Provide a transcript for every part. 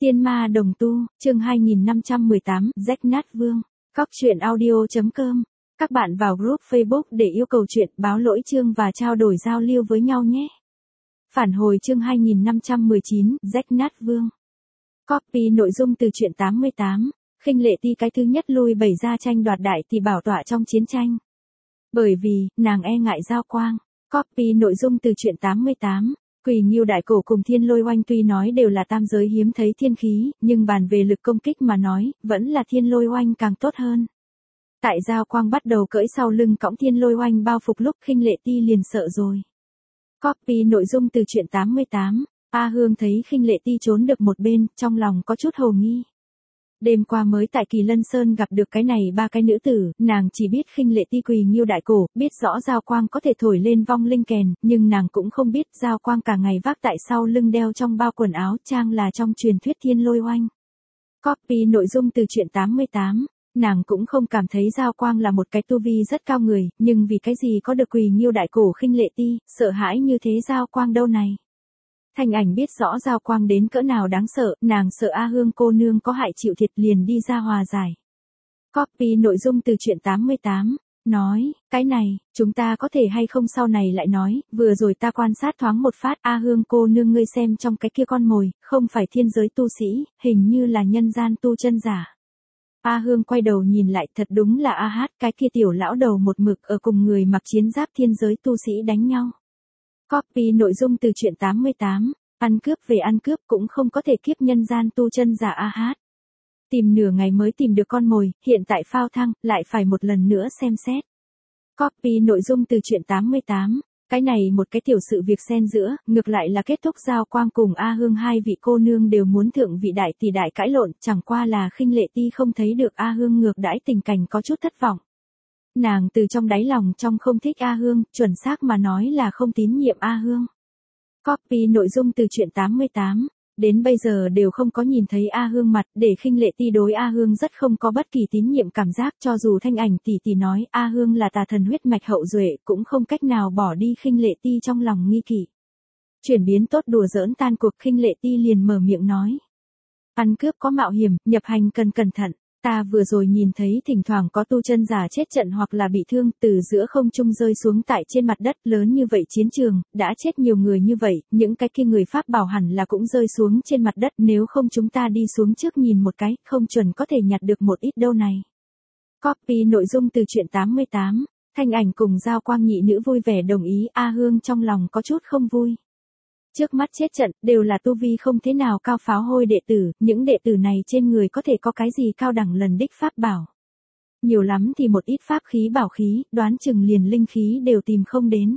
Tiên ma đồng tu, chương 2518, rách nát vương. Cóc truyện audio.com. Các bạn vào group Facebook để yêu cầu chuyện, báo lỗi chương và trao đổi giao lưu với nhau nhé. Phản hồi chương 2519, rách nát vương. Copy nội dung từ truyện 88. Khinh Lệ Ti cái thứ nhất lui bày ra tranh đoạt đại tỷ bảo tọa trong chiến tranh. Bởi vì, nàng e ngại Giao Quang. Copy nội dung từ truyện 88. Quỳ Nghiêu Đại Cổ cùng Thiên Lôi Oanh tuy nói đều là tam giới hiếm thấy thiên khí, nhưng bàn về lực công kích mà nói, vẫn là Thiên Lôi Oanh càng tốt hơn. Tại Giao Quang bắt đầu cưỡi sau lưng cõng Thiên Lôi Oanh bao phục lúc Khinh Lệ Ti liền sợ rồi. Copy nội dung từ truyện 88. A Hương thấy Khinh Lệ Ti trốn được một bên, trong lòng có chút hồ nghi. Đêm qua mới tại Kỳ Lân Sơn gặp được cái này ba cái nữ tử, nàng chỉ biết Khinh Lệ Ti Quỳ Nghiêu Đại Cổ, biết rõ Giao Quang có thể thổi lên vong linh kèn, nhưng nàng cũng không biết Giao Quang cả ngày vác tại sau lưng đeo trong bao quần áo trang là trong truyền thuyết Thiên Lôi Oanh. Copy nội dung từ truyện 88. Nàng cũng không cảm thấy Giao Quang là một cái tu vi rất cao người, nhưng vì cái gì có được Quỳ Nghiêu Đại Cổ Khinh Lệ Ti, sợ hãi như thế Giao Quang đâu này. Thanh Ảnh biết rõ Giao Quang đến cỡ nào đáng sợ, nàng sợ A Hương cô nương có hại chịu thiệt liền đi ra hòa giải. Copy nội dung từ truyện 88. Nói, cái này, chúng ta có thể hay không sau này lại nói, vừa rồi ta quan sát thoáng một phát, A Hương cô nương ngươi xem trong cái kia con mồi, không phải thiên giới tu sĩ, hình như là nhân gian tu chân giả. A Hương quay đầu nhìn lại, thật đúng là A Hát, cái kia tiểu lão đầu một mực ở cùng người mặc chiến giáp thiên giới tu sĩ đánh nhau. Copy nội dung từ truyện 88. Ăn cướp về ăn cướp cũng không có thể kiếp nhân gian tu chân giả A Hát. Tìm nửa ngày mới tìm được con mồi, hiện tại phao thăng, lại phải một lần nữa xem xét. Copy nội dung từ truyện 88. Cái này một cái tiểu sự việc xen giữa, ngược lại là kết thúc Giao Quang cùng A Hương hai vị cô nương đều muốn thượng vị đại tỷ đại cãi lộn, chẳng qua là Khinh Lệ Ti không thấy được A Hương ngược đãi tình cảnh có chút thất vọng. Nàng từ trong đáy lòng trong không thích A Hương, chuẩn xác mà nói là không tín nhiệm A Hương. Copy nội dung từ truyện 88. Đến bây giờ đều không có nhìn thấy A Hương mặt, để Khinh Lệ Ti đối A Hương rất không có bất kỳ tín nhiệm cảm giác, cho dù Thanh Ảnh tỷ tỷ nói A Hương là tà thần huyết mạch hậu duệ, cũng không cách nào bỏ đi Khinh Lệ Ti trong lòng nghi kỵ. Chuyển biến tốt đùa giỡn tan cuộc, Khinh Lệ Ti liền mở miệng nói. Ăn cướp có mạo hiểm, nhập hành cần cẩn thận. Ta vừa rồi nhìn thấy thỉnh thoảng có tu chân giả chết trận hoặc là bị thương, từ giữa không trung rơi xuống tại trên mặt đất, lớn như vậy chiến trường, đã chết nhiều người như vậy, những cái kia người Pháp bảo hẳn là cũng rơi xuống trên mặt đất, nếu không chúng ta đi xuống trước nhìn một cái, không chuẩn có thể nhặt được một ít đâu này. Copy nội dung từ truyện 88. Thanh Ảnh cùng Giao Quang nhị nữ vui vẻ đồng ý, A Hương trong lòng có chút không vui. Trước mắt chết trận, đều là tu vi không thế nào cao pháo hôi đệ tử, những đệ tử này trên người có thể có cái gì cao đẳng lần đích pháp bảo. Nhiều lắm thì một ít pháp khí bảo khí, đoán chừng liền linh khí đều tìm không đến.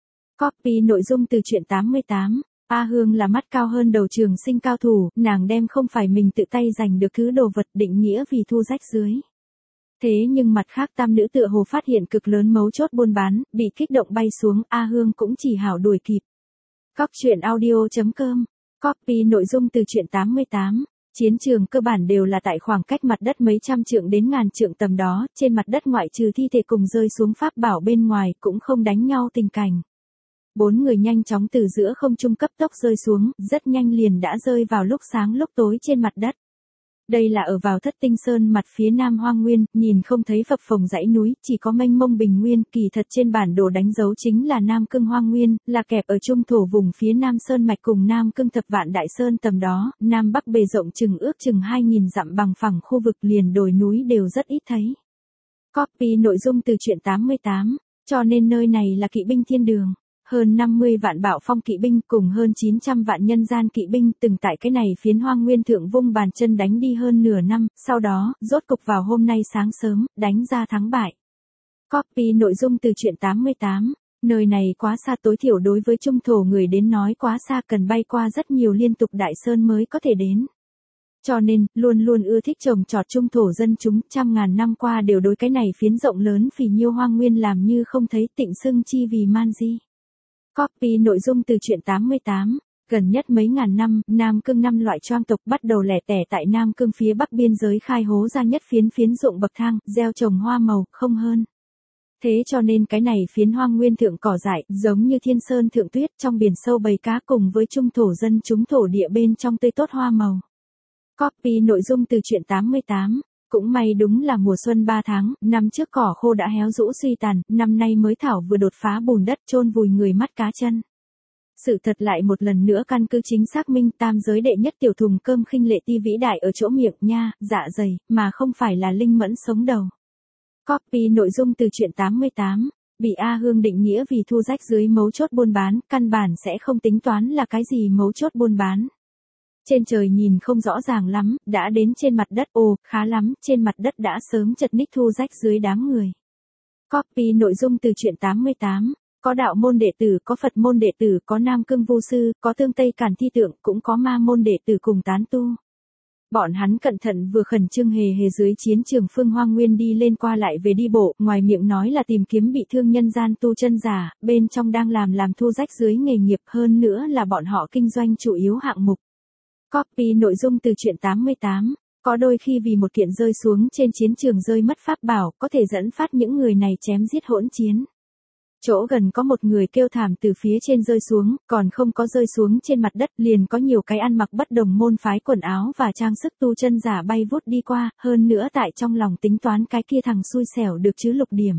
Copy nội dung từ truyện 88. A Hương là mắt cao hơn đầu trường sinh cao thủ, nàng đem không phải mình tự tay giành được thứ đồ vật định nghĩa vì thu rách dưới. Thế nhưng mặt khác tam nữ tựa hồ phát hiện cực lớn mấu chốt buôn bán, bị kích động bay xuống, A Hương cũng chỉ hảo đuổi kịp. Cóc truyện audio.com. Copy nội dung từ truyện 88. Chiến trường cơ bản đều là tại khoảng cách mặt đất mấy trăm trượng đến ngàn trượng tầm đó, trên mặt đất ngoại trừ thi thể cùng rơi xuống pháp bảo bên ngoài cũng không đánh nhau tình cảnh. Bốn người nhanh chóng từ giữa không trung cấp tốc rơi xuống, rất nhanh liền đã rơi vào lúc sáng lúc tối trên mặt đất. Đây là ở vào Thất Tinh Sơn mặt phía nam hoang nguyên, nhìn không thấy phập phồng dãy núi, chỉ có mênh mông bình nguyên, kỳ thật trên bản đồ đánh dấu chính là Nam Cương hoang nguyên, là kẹp ở trung thổ vùng phía nam sơn mạch cùng Nam Cương thập vạn đại sơn tầm đó, nam bắc bề rộng ước chừng 2000 dặm bằng phẳng, khu vực liền đồi núi đều rất ít thấy. Copy nội dung từ truyện 88, cho nên nơi này là kỵ binh thiên đường. Hơn 50 vạn bạo phong kỵ binh cùng hơn 900 vạn nhân gian kỵ binh từng tại cái này phiến hoang nguyên thượng vung bàn chân đánh đi hơn nửa năm, sau đó, rốt cục vào hôm nay sáng sớm, đánh ra thắng bại. Copy nội dung từ truyện 88, nơi này quá xa, tối thiểu đối với trung thổ người đến nói quá xa, cần bay qua rất nhiều liên tục đại sơn mới có thể đến. Cho nên, luôn luôn ưa thích trồng trọt trung thổ dân chúng, trăm ngàn năm qua đều đối cái này phiến rộng lớn phì nhiêu hoang nguyên làm như không thấy, tịnh xưng chi vì man di. Copy nội dung từ truyện 88. Gần nhất mấy ngàn năm, Nam Cương 5 loại choang tộc bắt đầu lẻ tẻ tại Nam Cương phía bắc biên giới khai hố ra nhất phiến ruộng bậc thang, gieo trồng hoa màu, không hơn. Thế cho nên cái này phiến hoang nguyên thượng cỏ dại, giống như thiên sơn thượng tuyết, trong biển sâu bầy cá cùng với trung thổ dân chúng thổ địa bên trong tươi tốt hoa màu. Copy nội dung từ truyện 88. Cũng may đúng là mùa xuân 3 tháng, năm trước cỏ khô đã héo rũ suy tàn, năm nay mới thảo vừa đột phá bùn đất chôn vùi người mắt cá chân. Sự thật lại một lần nữa căn cứ chính xác minh tam giới đệ nhất tiểu thùng cơm khinh lệ ti vĩ đại ở chỗ miệng nha, dạ dày, mà không phải là linh mẫn sống đầu. Copy nội dung từ truyện 88. Bị A Hương định nghĩa vì thu rách dưới mấu chốt buôn bán, căn bản sẽ không tính toán là cái gì mấu chốt buôn bán. Trên trời nhìn không rõ ràng lắm, đã đến trên mặt đất, ồ, khá lắm, trên mặt đất đã sớm chật ních thu rách dưới đám người. Copy nội dung từ truyện 88. Có đạo môn đệ tử, có Phật môn đệ tử, có Nam Cương Vu Sư, có Tương Tây Càn Thi Tượng, cũng có ma môn đệ tử cùng tán tu. Bọn hắn cẩn thận vừa khẩn trương hề hề dưới chiến trường phương Hoang Nguyên đi lên qua lại về đi bộ, ngoài miệng nói là tìm kiếm bị thương nhân gian tu chân giả, bên trong đang làm thu rách dưới nghề nghiệp, hơn nữa là bọn họ kinh doanh chủ yếu hạng mục. Copy nội dung từ truyện 88. Có đôi khi vì một kiện rơi xuống trên chiến trường rơi mất pháp bảo, có thể dẫn phát những người này chém giết hỗn chiến. Chỗ gần có một người kêu thảm từ phía trên rơi xuống, còn không có rơi xuống trên mặt đất, liền có nhiều cái ăn mặc bất đồng môn phái quần áo và trang sức tu chân giả bay vút đi qua, hơn nữa tại trong lòng tính toán cái kia thằng xui xẻo được chứ lục điểm.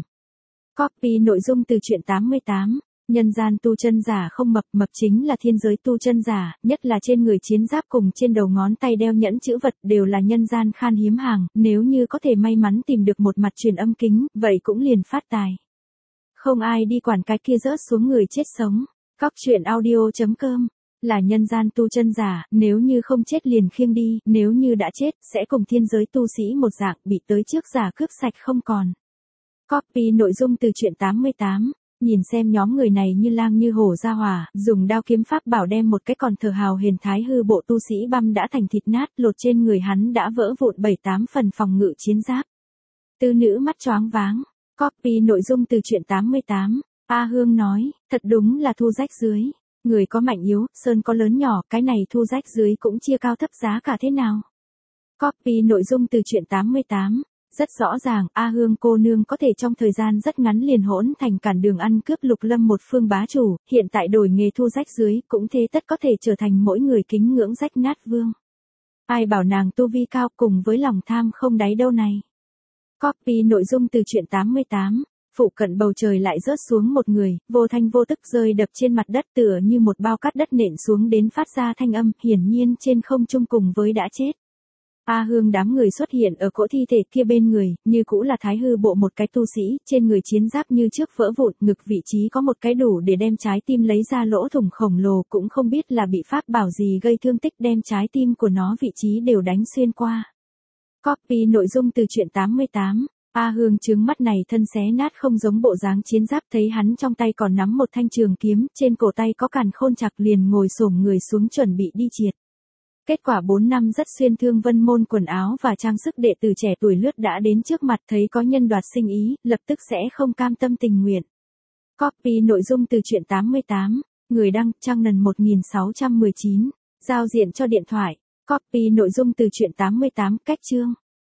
Copy nội dung từ truyện 88. Nhân gian tu chân giả không mập chính là thiên giới tu chân giả, nhất là trên người chiến giáp cùng trên đầu ngón tay đeo nhẫn chữ vật đều là nhân gian khan hiếm hàng, nếu như có thể may mắn tìm được một mặt truyền âm kính, vậy cũng liền phát tài. Không ai đi quản cái kia rớt xuống người chết sống. Cóc truyện audio.com. Là nhân gian tu chân giả, nếu như không chết liền khiêng đi, nếu như đã chết, sẽ cùng thiên giới tu sĩ một dạng bị tới trước giả cướp sạch không còn. Copy nội dung từ truyện 88. Nhìn xem nhóm người này như lang như hổ ra hỏa, dùng đao kiếm pháp bảo đem một cái còn thờ hào huyền thái hư bộ tu sĩ băm đã thành thịt nát, lột trên người hắn đã vỡ vụn 7-8 phần phòng ngự chiến giáp. Tư nữ mắt choáng váng. Copy nội dung từ truyện 88. A Hương nói, thật đúng là thu rách dưới. Người có mạnh yếu, sơn có lớn nhỏ, cái này thu rách dưới cũng chia cao thấp giá cả thế nào. Copy nội dung từ truyện 88. Rất rõ ràng, A Hương cô nương có thể trong thời gian rất ngắn liền hỗn thành cản đường ăn cướp lục lâm một phương bá chủ, hiện tại đổi nghề thu rách dưới, cũng thế tất có thể trở thành mỗi người kính ngưỡng rách nát vương. Ai bảo nàng tu vi cao cùng với lòng tham không đáy đâu này. Copy nội dung từ truyện 88. Phụ cận bầu trời lại rớt xuống một người, vô thanh vô tức rơi đập trên mặt đất tựa như một bao cát đất nện xuống đến phát ra thanh âm, hiển nhiên trên không trung cùng với đã chết. A Hương đám người xuất hiện ở cỗ thi thể kia bên người, như cũ là thái hư bộ một cái tu sĩ, trên người chiến giáp như trước vỡ vụn, ngực vị trí có một cái đủ để đem trái tim lấy ra lỗ thủng khổng lồ, cũng không biết là bị pháp bảo gì gây thương tích đem trái tim của nó vị trí đều đánh xuyên qua. Copy nội dung từ truyện 88. A Hương trướng mắt này thân xé nát không giống bộ dáng chiến giáp, thấy hắn trong tay còn nắm một thanh trường kiếm, trên cổ tay có càn khôn chặt liền ngồi xổm người xuống chuẩn bị đi triệt. Kết quả 4 năm rất xuyên thương vân môn quần áo và trang sức đệ tử trẻ tuổi lướt đã đến trước mặt thấy có nhân đoạt sinh ý, lập tức sẽ không cam tâm tình nguyện. Copy nội dung từ truyện 88. Người đăng, trang nần 1619. Giao diện cho điện thoại. Copy nội dung từ truyện 88, cách chương.